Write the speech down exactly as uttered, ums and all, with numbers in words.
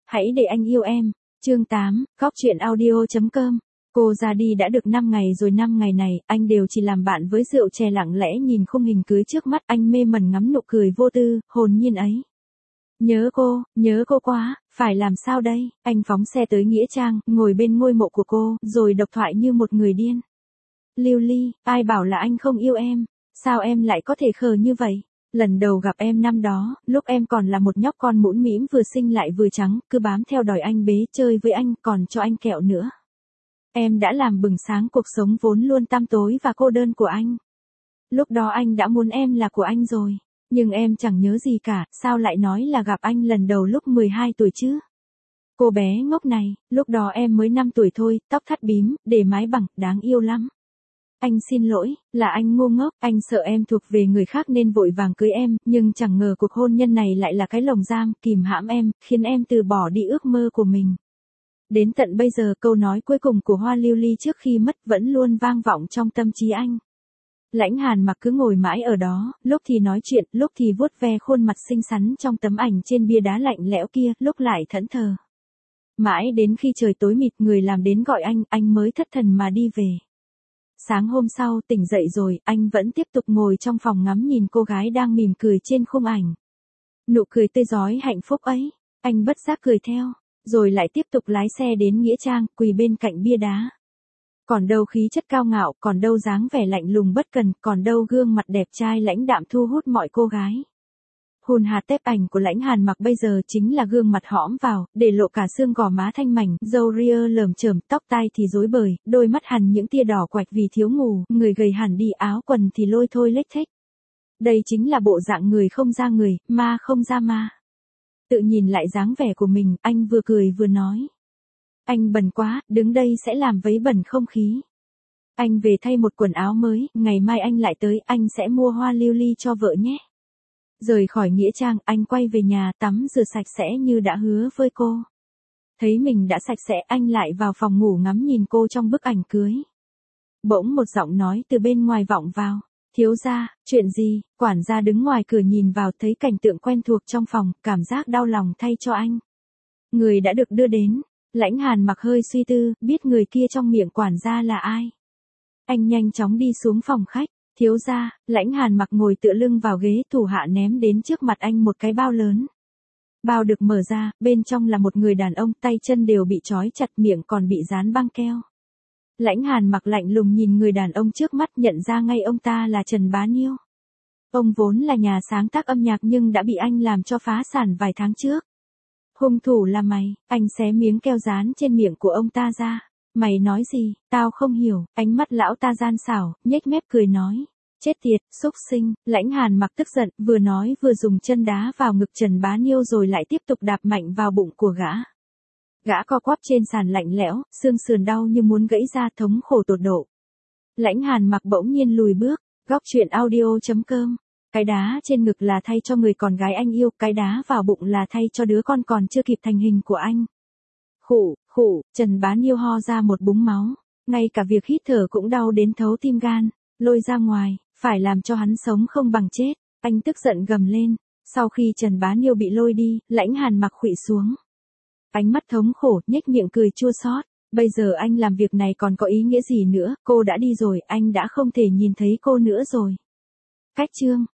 Hãy để anh yêu em. Chương tám, Góc truyện audio chấm com. Cô ra đi đã được năm ngày rồi, năm ngày này, anh đều chỉ làm bạn với rượu chè, lặng lẽ nhìn khung hình cưới trước mắt, anh mê mẩn ngắm nụ cười vô tư, hồn nhiên ấy. Nhớ cô, nhớ cô quá, phải làm sao đây? Anh phóng xe tới nghĩa trang, ngồi bên ngôi mộ của cô, rồi độc thoại như một người điên. Lưu Ly, ai bảo là anh không yêu em? Sao em lại có thể khờ như vậy? Lần đầu gặp em năm đó, lúc em còn là một nhóc con mũm mĩm vừa xinh lại vừa trắng, cứ bám theo đòi anh bế chơi với anh, còn cho anh kẹo nữa. Em đã làm bừng sáng cuộc sống vốn luôn tăm tối và cô đơn của anh. Lúc đó anh đã muốn em là của anh rồi, nhưng em chẳng nhớ gì cả, sao lại nói là gặp anh lần đầu lúc mười hai tuổi chứ? Cô bé ngốc này, lúc đó em mới năm tuổi thôi, tóc thắt bím, để mái bằng, đáng yêu lắm. Anh xin lỗi, là anh ngu ngốc, anh sợ em thuộc về người khác nên vội vàng cưới em, nhưng chẳng ngờ cuộc hôn nhân này lại là cái lồng giam, kìm hãm em, khiến em từ bỏ đi ước mơ của mình. Đến tận bây giờ, câu nói cuối cùng của Hoa Lưu Ly trước khi mất vẫn luôn vang vọng trong tâm trí anh. Lãnh Hàn Mặc cứ ngồi mãi ở đó, lúc thì nói chuyện, lúc thì vuốt ve khuôn mặt xinh xắn trong tấm ảnh trên bia đá lạnh lẽo kia, lúc lại thẫn thờ. Mãi đến khi trời tối mịt, người làm đến gọi anh, anh mới thất thần mà đi về. Sáng hôm sau tỉnh dậy rồi, anh vẫn tiếp tục ngồi trong phòng ngắm nhìn cô gái đang mỉm cười trên khung ảnh. Nụ cười tươi rói hạnh phúc ấy, anh bất giác cười theo, rồi lại tiếp tục lái xe đến nghĩa trang, quỳ bên cạnh bia đá. Còn đâu khí chất cao ngạo, còn đâu dáng vẻ lạnh lùng bất cần, còn đâu gương mặt đẹp trai lãnh đạm thu hút mọi cô gái. Hùn hạt tép ảnh của Lãnh Hàn Mặc bây giờ chính là gương mặt hõm vào, để lộ cả xương gò má thanh mảnh, râu ria lởm chởm, tóc tai thì rối bời, đôi mắt hằn những tia đỏ quạch vì thiếu ngủ, người gầy hẳn đi, áo quần thì lôi thôi lếch thếch. Đây chính là bộ dạng người không ra người, ma không ra ma. Tự nhìn lại dáng vẻ của mình, anh vừa cười vừa nói. Anh bẩn quá, đứng đây sẽ làm vấy bẩn không khí. Anh về thay một quần áo mới, ngày mai anh lại tới, anh sẽ mua hoa lưu ly cho vợ nhé. Rời khỏi nghĩa trang, anh quay về nhà, tắm rửa sạch sẽ như đã hứa với cô. Thấy mình đã sạch sẽ, anh lại vào phòng ngủ ngắm nhìn cô trong bức ảnh cưới. Bỗng một giọng nói từ bên ngoài vọng vào. Thiếu gia, chuyện gì? Quản gia đứng ngoài cửa nhìn vào, thấy cảnh tượng quen thuộc trong phòng, cảm giác đau lòng thay cho anh. Người đã được đưa đến. Lãnh Hàn Mặc hơi suy tư, biết người kia trong miệng quản gia là ai. Anh nhanh chóng đi xuống phòng khách. Thiếu gia, Lãnh Hàn Mặc ngồi tựa lưng vào ghế, thủ hạ ném đến trước mặt anh một cái bao lớn. Bao được mở ra, bên trong là một người đàn ông, tay chân đều bị trói chặt, miệng còn bị dán băng keo. Lãnh Hàn Mặc lạnh lùng nhìn người đàn ông trước mắt, nhận ra ngay ông ta là Trần Bá Nhiêu. Ông vốn là nhà sáng tác âm nhạc nhưng đã bị anh làm cho phá sản vài tháng trước. Hung thủ là mày, anh xé miếng keo dán trên miệng của ông ta ra. Mày nói gì, tao không hiểu, ánh mắt lão ta gian xảo, nhếch mép cười nói. Chết tiệt, xúc sinh. Lãnh Hàn Mặc tức giận, vừa nói vừa dùng chân đá vào ngực Trần Bá Nhiêu rồi lại tiếp tục đạp mạnh vào bụng của gã. Gã co quắp trên sàn lạnh lẽo, xương sườn đau như muốn gãy ra, thống khổ tột độ. Lãnh Hàn Mặc bỗng nhiên lùi bước. Góc truyện audio chấm com. Cái đá trên ngực là thay cho người con gái anh yêu, cái đá vào bụng là thay cho đứa con còn chưa kịp thành hình của anh. Khụ, khụ, Trần Bá Nhiêu ho ra một búng máu, ngay cả việc hít thở cũng đau đến thấu tim gan, lôi ra ngoài, phải làm cho hắn sống không bằng chết, anh tức giận gầm lên. Sau khi Trần Bá Nhiêu bị lôi đi, Lãnh Hàn Mặc khuỵu xuống. Ánh mắt thống khổ, nhếch miệng cười chua xót. Bây giờ anh làm việc này còn có ý nghĩa gì nữa, cô đã đi rồi, anh đã không thể nhìn thấy cô nữa rồi. Cách chương